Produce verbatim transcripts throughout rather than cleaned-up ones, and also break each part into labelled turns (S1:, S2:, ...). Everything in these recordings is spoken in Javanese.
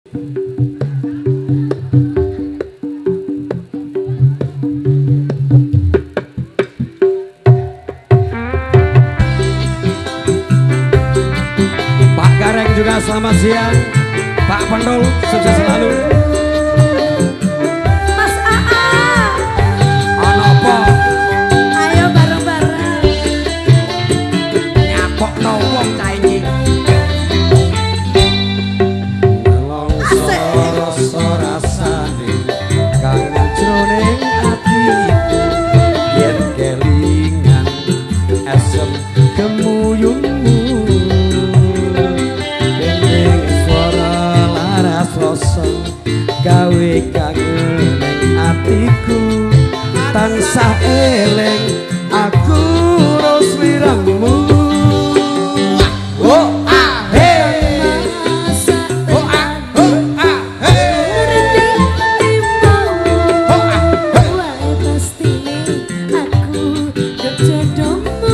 S1: Pak Gareng juga selamat siang. Pak Pendul sukses selalu.
S2: Mas Aa,
S1: Ono apa?
S2: ayo bareng-bareng.
S1: Nyapok no wong cah iki. Rasa rasane kang jroning atiku yen kelingan esem kemuyungmu ning swara laras rasa gawe kangen ning atiku tansah eling aku terus wirangmu. Oh ah hey oh ah oh ah hey oh ah hey
S2: Pasti aku gak jodohmu.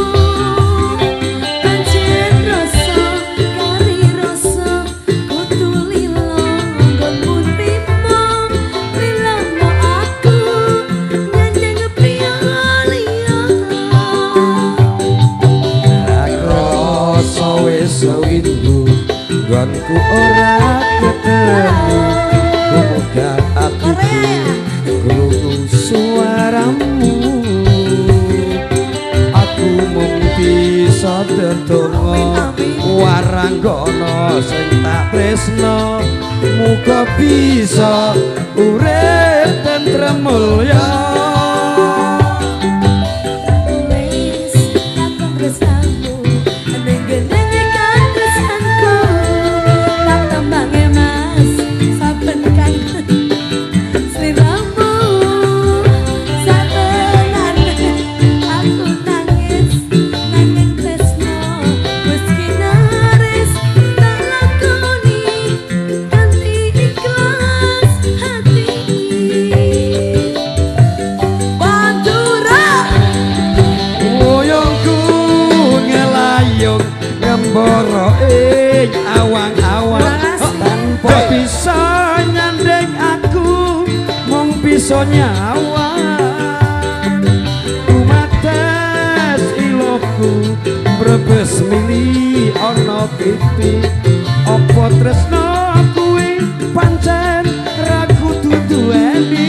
S2: Pancen rasa kari rasa kudu lilo nggonmu timo lilangno aku nyanyi priya liya.
S1: rasa wis windu nggonku ora ketemu muga atiku krungu suaramu aku mung bisa ndedonga waranggana sing tak tresno muga bisa urip tentrem mulya.
S2: Wis aku tresnamu nengene katresnanku tak tambange mas saben kangen sliramu satenan aku nangis nanging tresno wis kinaris tak lakoni kanthi ikhlas hati. Bandura
S1: Woyongku ngelayung ngembara ing awang-awang tanpa bisa nyandeng aku mung bisa nyawang kumates iloku brebes mili ana pipi apa tresno kuwi pancen ra kudu duweni.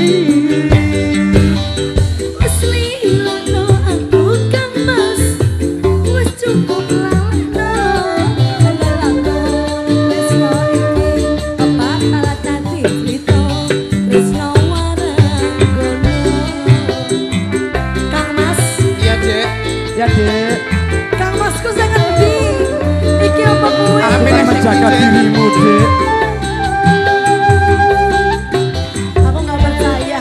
S2: wis lilono aku kang mas wis cukup lana lelangno tresno iki apa kalah dadi crita tresno warangono. Kang Mas
S1: Ya dek, ya dek.
S2: Kang Masku sing ngendi iki apa kuwi
S1: Aku tak menjaga dirimu dek.
S2: aku nggak percaya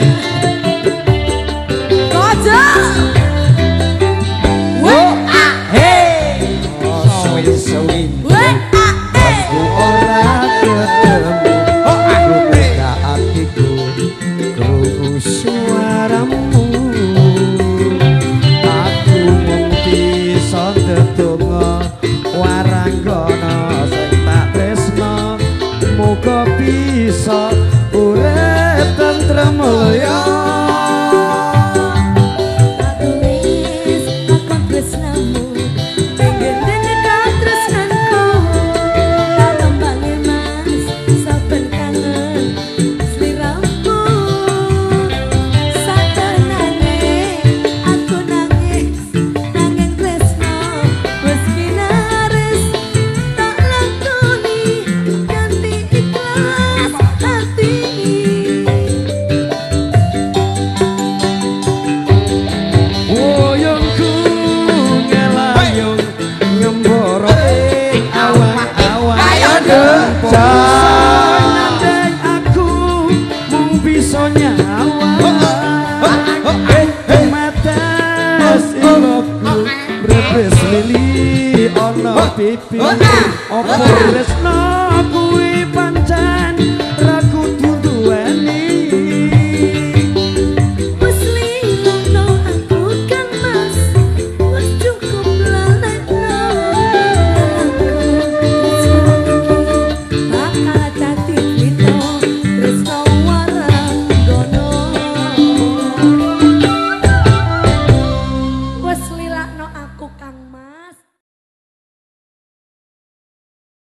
S2: Kojo
S1: Oh ah hey, sewin-sewin
S2: weh ah eh
S1: aku ora ketemu. Oh aku buka hatiku krungu suaramu aku mung bisa ndedonga waranggana sing tak tresno muga bisa urip tentrem mulya.
S2: tulis aku tresnamu nengene katresnanku tak tambange mas saben kangen sliramu satenane aku nangis nanging tresno wis kinaris tak lakoni kanthi ikhlas hati.
S1: Woyongku ngelayung ngembara ing awang-awang nyandeng aku mung bisa nyawang eh mates iloku brebes lili ana pipi